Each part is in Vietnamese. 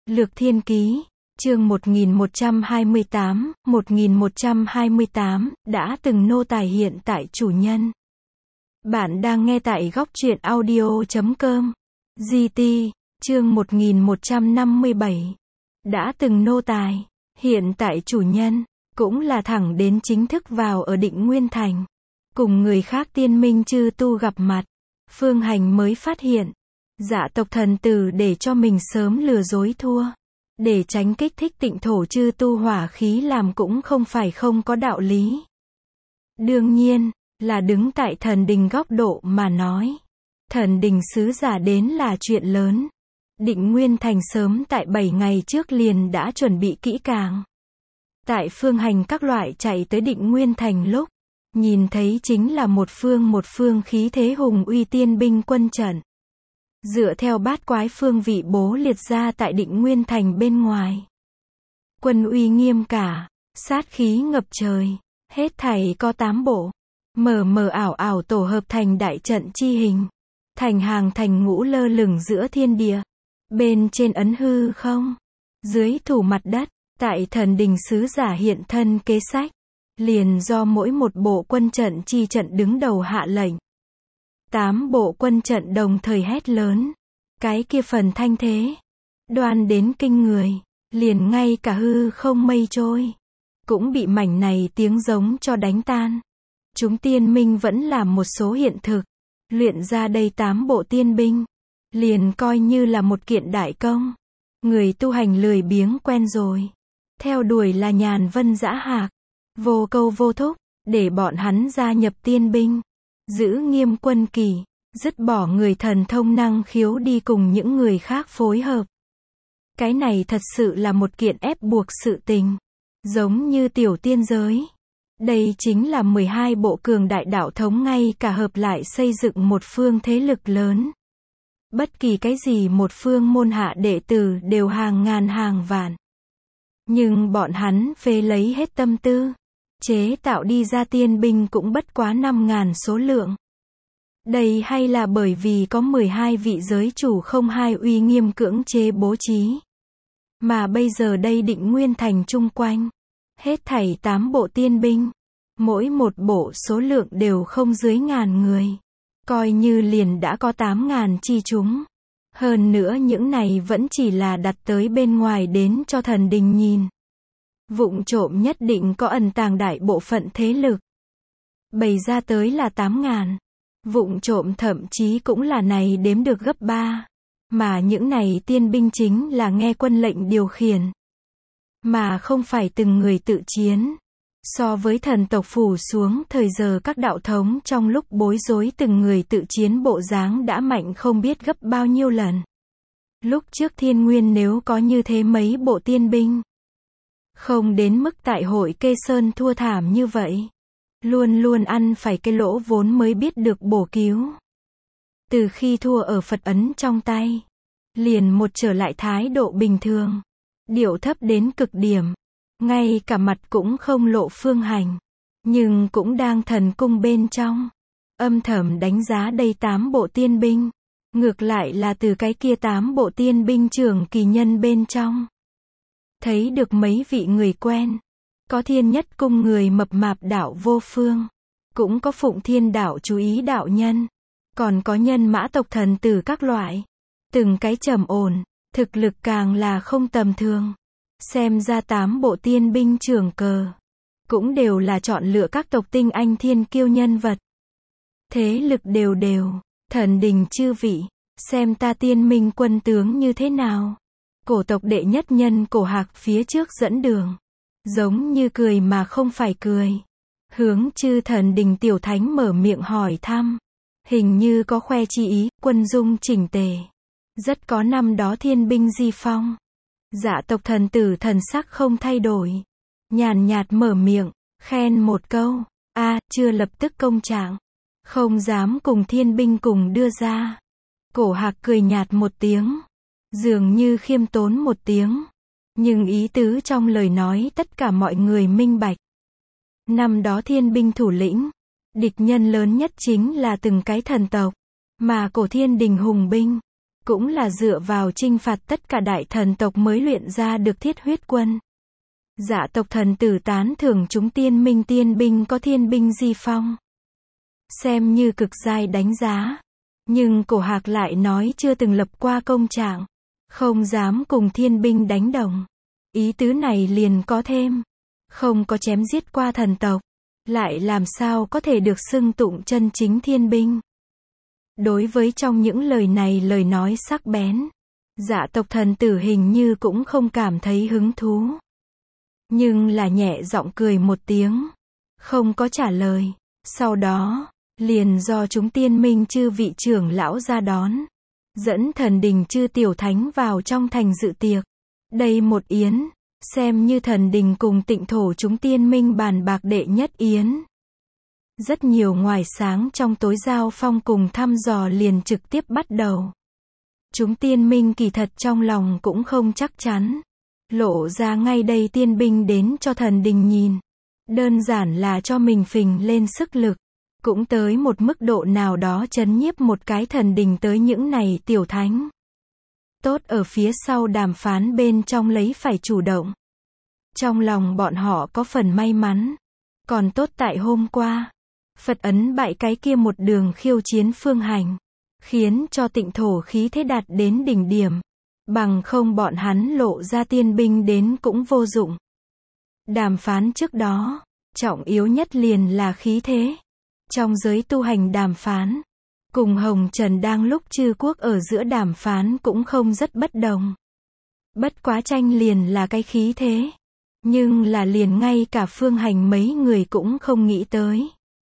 Lược Thiên Ký, chương 1128, đã từng nô tài hiện tại chủ nhân. Bạn đang nghe tại góc truyện audio.com. GT, chương 1157. Đã từng nô tài, hiện tại chủ nhân, cũng là thẳng đến chính thức vào ở Định Nguyên Thành. Cùng người khác tiên minh chư tu gặp mặt, Phương Hành mới phát hiện, Dạ tộc thần tử để cho mình sớm lừa dối thua. Để tránh kích thích tịnh thổ chư tu hỏa khí làm cũng không phải không có đạo lý. Đương nhiên, là đứng tại thần đình góc độ mà nói. Thần đình sứ giả đến là chuyện lớn. Định Nguyên Thành sớm tại 7 ngày trước liền đã chuẩn bị kỹ càng. Tại Phương Hành các loại chạy tới Định Nguyên Thành lúc, nhìn thấy chính là một phương khí thế hùng uy tiên binh quân trận. Dựa theo bát quái phương vị bố liệt ra tại Định Nguyên Thành bên ngoài. Quân uy nghiêm cả, sát khí ngập trời, hết thảy có 8 bộ. Mờ ảo tổ hợp thành đại trận chi hình. Thành hàng thành ngũ lơ lửng giữa thiên địa. Bên trên ấn hư không. Dưới thủ mặt đất, tại thần đình sứ giả hiện thân kế sách. Liền do mỗi một bộ quân trận chi trận đứng đầu hạ lệnh. 8 bộ quân trận đồng thời hét lớn. Cái kia phần thanh thế. Đoan đến kinh người. Liền ngay cả hư không mây trôi. Cũng bị mảnh này tiếng giống cho đánh tan. Chúng tiên minh vẫn làm một số hiện thực. Luyện ra đây 8 bộ tiên binh. Liền coi như là một kiện đại công. Người tu hành lười biếng quen rồi. Theo đuổi là nhàn vân dã hạc. Vô câu vô thúc. Để bọn hắn gia nhập tiên binh. Giữ nghiêm quân kỳ, dứt bỏ người thần thông năng khiếu đi cùng những người khác phối hợp. Cái này thật sự là một kiện ép buộc sự tình. Giống như tiểu tiên giới. Đây chính là 12 bộ cường đại đạo thống ngay cả hợp lại xây dựng một phương thế lực lớn. Bất kỳ cái gì một phương môn hạ đệ tử đều hàng ngàn hàng vạn. Nhưng bọn hắn phế lấy hết tâm tư. Chế tạo đi ra tiên binh cũng bất quá 5.000 số lượng. Đây hay là bởi vì có 12 vị giới chủ không hai uy nghiêm cưỡng chế bố trí. Mà bây giờ đây Định Nguyên Thành chung quanh. Hết thảy 8 bộ tiên binh. Mỗi một bộ số lượng đều không dưới ngàn người. Coi như liền đã có 8.000 chi chúng. Hơn nữa những này vẫn chỉ là đặt tới bên ngoài đến cho thần đình nhìn. Vụng trộm nhất định có ẩn tàng đại bộ phận thế lực. Bày ra tới là 8.000. Vụng trộm thậm chí cũng là này đếm được gấp 3. Mà những này tiên binh chính là nghe quân lệnh điều khiển. Mà không phải từng người tự chiến. So với thần tộc phủ xuống thời giờ các đạo thống trong lúc bối rối từng người tự chiến bộ dáng đã mạnh không biết gấp bao nhiêu lần. Lúc trước Thiên Nguyên nếu có như thế mấy bộ tiên binh. Không đến mức tại hội Kê Sơn thua thảm như vậy. Luôn ăn phải cái lỗ vốn mới biết được bổ cứu. Từ khi thua ở Phật ấn trong tay. Liền một trở lại thái độ bình thường. Điệu thấp đến cực điểm. Ngay cả mặt cũng không lộ Phương Hành. Nhưng cũng đang thần cung bên trong. Âm thầm đánh giá đây 8 bộ tiên binh. Ngược lại là từ cái kia 8 bộ tiên binh trưởng kỳ nhân bên trong. Thấy được mấy vị người quen. Có Thiên Nhất Cung người mập mạp đạo Vô Phương. Cũng có Phụng Thiên đạo chú ý đạo nhân. Còn có Nhân Mã tộc thần tử các loại. Từng cái trầm ổn, thực lực càng là không tầm thường. Xem ra 8 bộ tiên binh trưởng cờ. Cũng đều là chọn lựa các tộc tinh anh thiên kiêu nhân vật. Thế lực đều. Thần đình chư vị. Xem ta tiên minh quân tướng như thế nào. Cổ tộc đệ nhất nhân Cổ Hạc phía trước dẫn đường. Giống như cười mà không phải cười. Hướng chư thần đình tiểu thánh mở miệng hỏi thăm. Hình như có khoe chi ý, quân dung chỉnh tề. Rất có năm đó thiên binh di phong. Dạ tộc thần tử thần sắc không thay đổi. Nhàn nhạt mở miệng, khen một câu. Chưa lập tức công trạng. Không dám cùng thiên binh cùng đưa ra. Cổ Hạc cười nhạt một tiếng. Dường như khiêm tốn một tiếng. Nhưng ý tứ trong lời nói tất cả mọi người minh bạch. Năm đó thiên binh thủ lĩnh. Địch nhân lớn nhất chính là từng cái thần tộc. Mà cổ thiên đình hùng binh. cũng là dựa vào chinh phạt tất cả đại thần tộc mới luyện ra được thiết huyết quân. Dạ tộc thần tử tán thưởng chúng tiên minh tiên binh có thiên binh di phong, xem như cực giai đánh giá. Nhưng Cổ Hạc lại nói chưa từng lập qua công trạng, không dám cùng thiên binh đánh đồng. Ý tứ này liền có thêm, không có chém giết qua thần tộc, lại làm sao có thể được xưng tụng chân chính thiên binh. Đối với trong những lời này lời nói sắc bén, dạ tộc thần tử hình như cũng không cảm thấy hứng thú. Nhưng là nhẹ giọng cười một tiếng, không có trả lời. Sau đó, liền do chúng tiên minh chư vị trưởng lão ra đón, dẫn thần đình chư tiểu thánh vào trong thành dự tiệc. Đây một yến, xem như thần đình cùng Tịnh thổ chúng tiên minh bàn bạc đệ nhất yến. Rất nhiều ngoài sáng trong tối giao phong cùng thăm dò liền trực tiếp bắt đầu. Chúng tiên minh kỳ thật trong lòng cũng không chắc chắn, lộ ra ngay đây tiên binh đến cho thần đình nhìn. Đơn giản là cho mình phình lên sức lực, cũng tới một mức độ nào đó chấn nhiếp một cái thần đình tới những này tiểu thánh. Tốt ở phía sau đàm phán bên trong lấy phải chủ động. Trong lòng bọn họ có phần may mắn. Còn tốt tại hôm qua, Phật ấn bại cái kia một đường khiêu chiến phương hành, khiến cho Tịnh thổ khí thế đạt đến đỉnh điểm. Bằng không bọn hắn lộ ra tiên binh đến cũng vô dụng. Đàm phán trước đó, trọng yếu nhất liền là khí thế. Trong giới tu hành đàm phán, cùng Hồng Trần đang lúc chư quốc ở giữa đàm phán cũng không rất bất đồng. Bất quá tranh liền là cái khí thế. Nhưng là liền ngay cả phương hành mấy người cũng không nghĩ tới.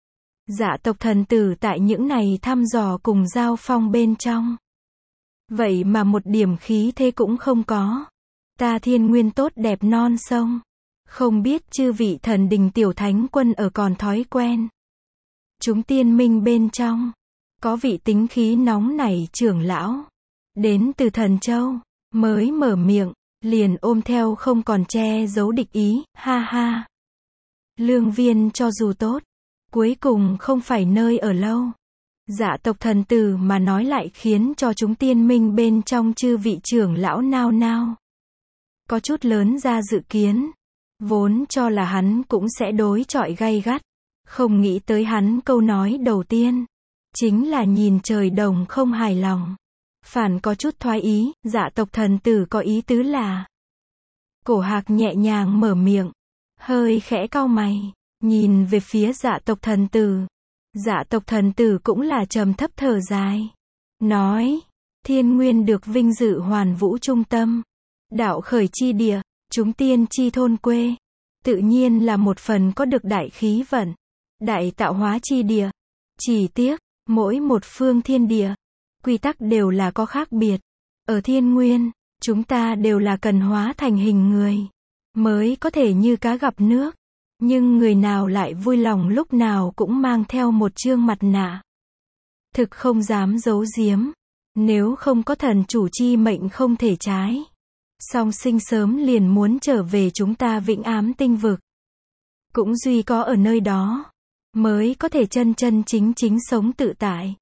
Dạ tộc thần tử tại những này thăm dò cùng giao phong bên trong. Vậy mà một điểm khí thế cũng không có. Ta thiên nguyên tốt đẹp non sông. Không biết chư vị thần đình tiểu thánh quân ở còn thói quen. Chúng tiên minh bên trong, có vị tính khí nóng nảy trưởng lão, đến từ Thần Châu, mới mở miệng, liền ôm theo không còn che giấu địch ý, ha ha. Lương viên cho dù tốt, cuối cùng không phải nơi ở lâu. Dạ tộc thần tử mà nói lại khiến cho chúng tiên minh bên trong chư vị trưởng lão nao nao. Có chút lớn ra dự kiến, vốn cho là hắn cũng sẽ đối chọi gay gắt. Không nghĩ tới hắn câu nói đầu tiên, chính là nhìn trời đồng không hài lòng. Phản có chút thoái ý, dạ tộc thần tử có ý tứ là. Cổ Hạc nhẹ nhàng mở miệng, hơi khẽ cau mày, nhìn về phía dạ tộc thần tử. Dạ tộc thần tử cũng là trầm thấp thở dài. Nói, thiên nguyên được vinh dự hoàn vũ trung tâm. Đạo khởi chi địa, chúng tiên chi thôn quê. Tự nhiên là một phần có được đại khí vận. Đại tạo hóa chi địa. Chỉ tiếc, mỗi một phương thiên địa, quy tắc đều là có khác biệt. Ở thiên nguyên, chúng ta đều là cần hóa thành hình người, mới có thể như cá gặp nước. Nhưng người nào lại vui lòng lúc nào cũng mang theo một trương mặt nạ. Thực không dám giấu giếm. Nếu không có thần chủ chi mệnh không thể trái. Song sinh sớm liền muốn trở về chúng ta vĩnh ám tinh vực. Cũng duy có ở nơi đó, mới có thể chân chân chính chính sống tự tại.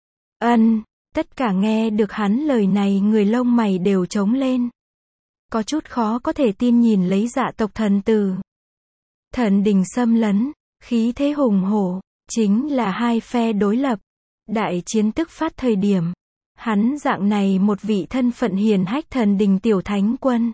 Tất cả nghe được hắn lời này người lông mày đều trống lên. Có chút khó có thể tin nhìn lấy dạ tộc thần tử. Thần đình xâm lấn, khí thế hùng hổ, chính là hai phe đối lập. Đại chiến tức phát thời điểm. Hắn dạng này một vị thân phận hiền hách thần đình tiểu thánh quân.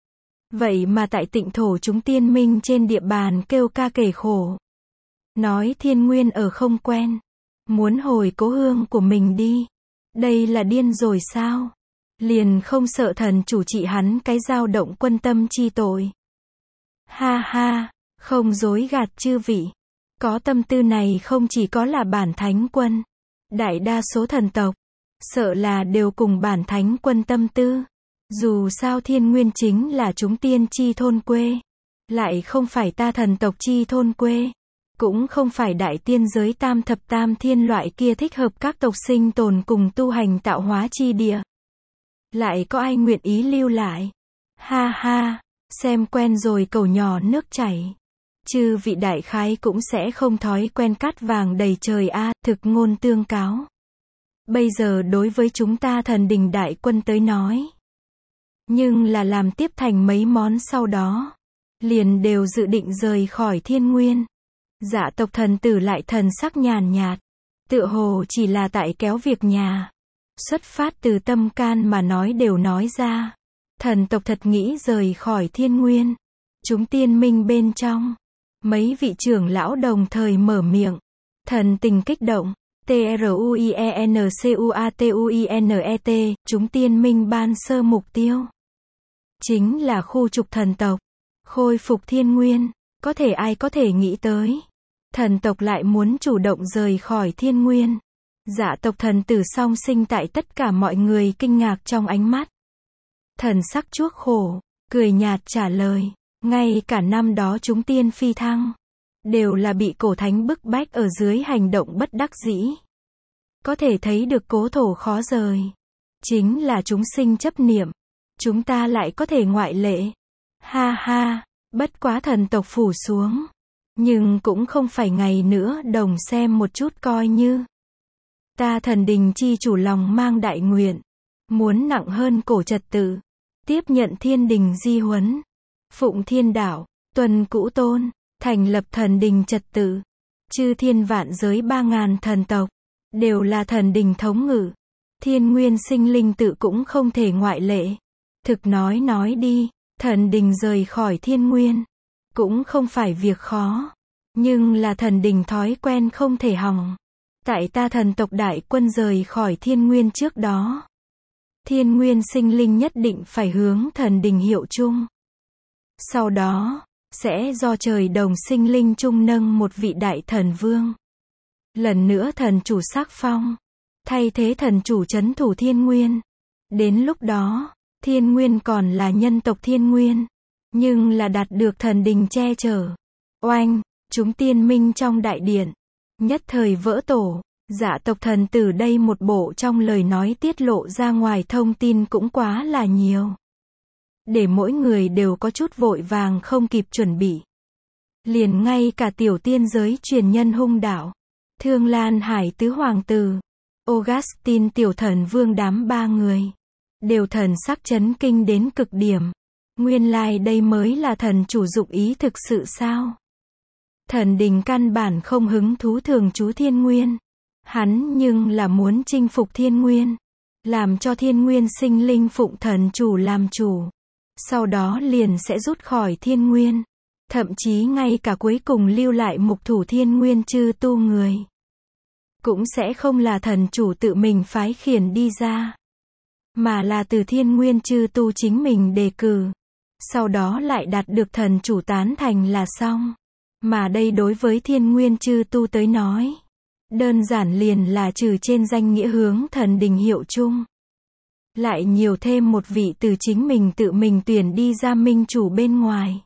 Vậy mà tại Tịnh thổ chúng tiên minh trên địa bàn kêu ca kể khổ. Nói thiên nguyên ở không quen. Muốn hồi cố hương của mình đi. Đây là điên rồi sao? Liền không sợ thần chủ trị hắn cái dao động quân tâm chi tội. Ha ha, không dối gạt chư vị. Có tâm tư này không chỉ có là bản thánh quân. Đại đa số thần tộc, sợ là đều cùng bản thánh quân tâm tư. Dù sao thiên nguyên chính là chúng tiên chi thôn quê. Lại không phải ta thần tộc chi thôn quê. Cũng không phải đại tiên giới tam thập tam thiên loại kia thích hợp các tộc sinh tồn cùng tu hành tạo hóa chi địa. Lại có ai nguyện ý lưu lại? Ha ha, xem quen rồi cầu nhỏ nước chảy. Chư vị đại khái cũng sẽ không thói quen cát vàng đầy trời a, thực ngôn tương cáo. Bây giờ đối với chúng ta thần đình đại quân tới nói. Nhưng là làm tiếp thành mấy món sau đó. Liền đều dự định rời khỏi thiên nguyên. Dạ tộc thần tử lại thần sắc nhàn nhạt. Tựa hồ chỉ là tại kéo việc nhà. Xuất phát từ tâm can mà nói đều nói ra. Thần tộc thật nghĩ rời khỏi thiên nguyên. Chúng tiên minh bên trong. Mấy vị trưởng lão đồng thời mở miệng. Thần tình kích động. TRUIENCUATUINET, chúng tiên minh ban sơ mục tiêu. Chính là khu trục thần tộc. Khôi phục thiên nguyên. Có thể ai có thể nghĩ tới. Thần tộc lại muốn chủ động rời khỏi thiên nguyên. Dạ tộc thần tử song sinh tại tất cả mọi người kinh ngạc trong ánh mắt. Thần sắc chuốc khổ, cười nhạt trả lời. Ngay cả năm đó chúng tiên phi thăng. Đều là bị cổ thánh bức bách ở dưới hành động bất đắc dĩ. Có thể thấy được cố thổ khó rời. Chính là chúng sinh chấp niệm. Chúng ta lại có thể ngoại lệ. Ha ha, bất quá thần tộc phủ xuống. Nhưng cũng không phải ngày nữa đồng xem một chút coi như. Ta thần đình chi chủ lòng mang đại nguyện. Muốn nặng hơn cổ trật tự. Tiếp nhận thiên đình di huấn. Phụng thiên đạo, tuần cũ tôn. Thành lập thần đình trật tự. Chư thiên vạn giới 3.000 thần tộc. Đều là thần đình thống ngự. Thiên nguyên sinh linh tự cũng không thể ngoại lệ. Thực nói đi, thần đình rời khỏi thiên nguyên. Cũng không phải việc khó. Nhưng là thần đình thói quen không thể hỏng. Tại ta thần tộc đại quân rời khỏi thiên nguyên trước đó. Thiên nguyên sinh linh nhất định phải hướng thần đình hiệu chung. Sau đó, sẽ do trời đồng sinh linh chung nâng một vị đại thần vương. Lần nữa thần chủ sắc phong. Thay thế thần chủ trấn thủ thiên nguyên. Đến lúc đó, thiên nguyên còn là nhân tộc thiên nguyên. Nhưng là đạt được thần đình che chở. Oanh, chúng tiên minh trong đại điện. Nhất thời vỡ tổ. Dạ tộc thần tử đây một bộ trong lời nói tiết lộ ra ngoài thông tin cũng quá là nhiều. Để mỗi người đều có chút vội vàng không kịp chuẩn bị. Liền ngay cả tiểu tiên giới truyền nhân hung đạo. Thương Lan Hải tứ hoàng tử. Augustine tiểu thần vương đám 3 người. Đều thần sắc chấn kinh đến cực điểm. Nguyên lai đây mới là thần chủ dụng ý thực sự sao? Thần đình căn bản không hứng thú thường trú thiên nguyên. Hắn nhưng là muốn chinh phục thiên nguyên. Làm cho thiên nguyên sinh linh phụng thần chủ làm chủ. Sau đó liền sẽ rút khỏi thiên nguyên. Thậm chí ngay cả cuối cùng lưu lại mục thủ thiên nguyên chư tu người. Cũng sẽ không là thần chủ tự mình phái khiển đi ra. Mà là từ thiên nguyên chư tu chính mình đề cử. Sau đó lại đạt được thần chủ tán thành là xong. Mà đây đối với thiên nguyên chư tu tới nói. Đơn giản liền là trừ trên danh nghĩa hướng thần đình hiệu chung. Lại nhiều thêm một vị từ chính mình tự mình tuyển đi ra minh chủ bên ngoài.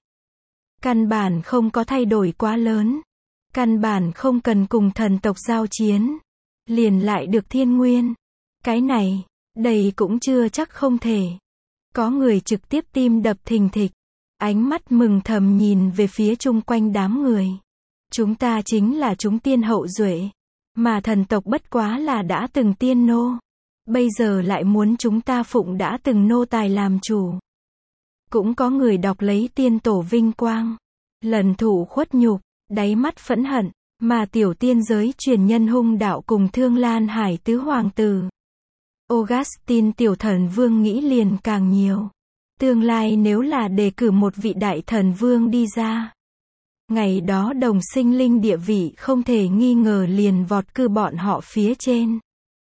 Căn bản không có thay đổi quá lớn. Căn bản không cần cùng thần tộc giao chiến. Liền lại được thiên nguyên. Cái này, đây cũng chưa chắc không thể. Có người trực tiếp tim đập thình thịch. Ánh mắt mừng thầm nhìn về phía chung quanh đám người. Chúng ta chính là chúng tiên hậu duệ. Mà thần tộc bất quá là đã từng tiên nô. Bây giờ lại muốn chúng ta phụng đã từng nô tài làm chủ. Cũng có người đọc lấy tiên tổ vinh quang. Lần thụ khuất nhục, đáy mắt phẫn hận. Mà tiểu tiên giới truyền nhân hung đạo cùng Thương Lan Hải tứ hoàng tử. Augustine tiểu thần vương nghĩ liền càng nhiều. Tương lai nếu là đề cử một vị đại thần vương đi ra. Ngày đó đồng sinh linh địa vị không thể nghi ngờ liền vọt cư bọn họ phía trên.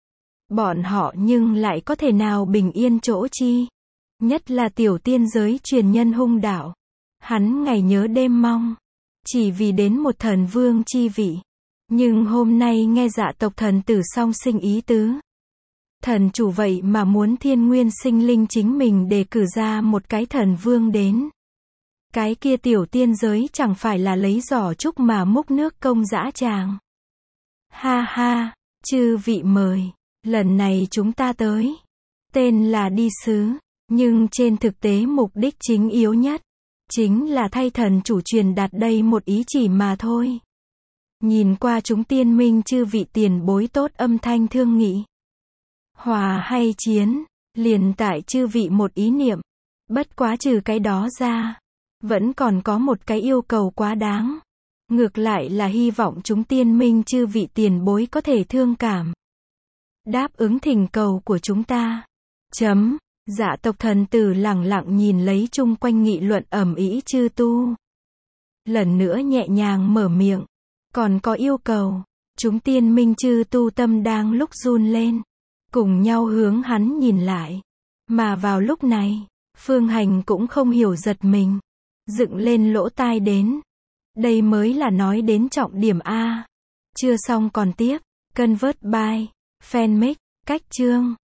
Bọn họ nhưng lại có thể nào bình yên chỗ chi. Nhất là tiểu tiên giới truyền nhân hung đạo. Hắn ngày nhớ đêm mong. Chỉ vì đến một thần vương chi vị. Nhưng hôm nay nghe dạ tộc thần tử song sinh ý tứ. Thần chủ vậy mà muốn thiên nguyên sinh linh chính mình đề cử ra một cái thần vương đến. Cái kia tiểu tiên giới chẳng phải là lấy giỏ trúc mà múc nước công dã tràng. Ha ha, chư vị mời. Lần này chúng ta tới. Tên là đi sứ. Nhưng trên thực tế mục đích chính yếu nhất. Chính là thay thần chủ truyền đạt đây một ý chỉ mà thôi. Nhìn qua chúng tiên minh chư vị tiền bối tốt âm thanh thương nghị. Hòa hay chiến, liền tại chư vị một ý niệm. Bất quá trừ cái đó ra, vẫn còn có một cái yêu cầu quá đáng. Ngược lại là hy vọng chúng tiên minh chư vị tiền bối có thể thương cảm. Đáp ứng thỉnh cầu của chúng ta. Dạ tộc thần tử lẳng lặng nhìn lấy chung quanh nghị luận ầm ĩ chư tu. Lần nữa nhẹ nhàng mở miệng. Còn có yêu cầu. Chúng tiên minh chư tu tâm đang lúc run lên. Cùng nhau hướng hắn nhìn lại. Mà vào lúc này, Phương Hành cũng không hiểu giật mình. Dựng lên lỗ tai đến. Đây mới là nói đến trọng điểm A. Chưa xong còn tiếp. Convert by Fanmake, cách chương.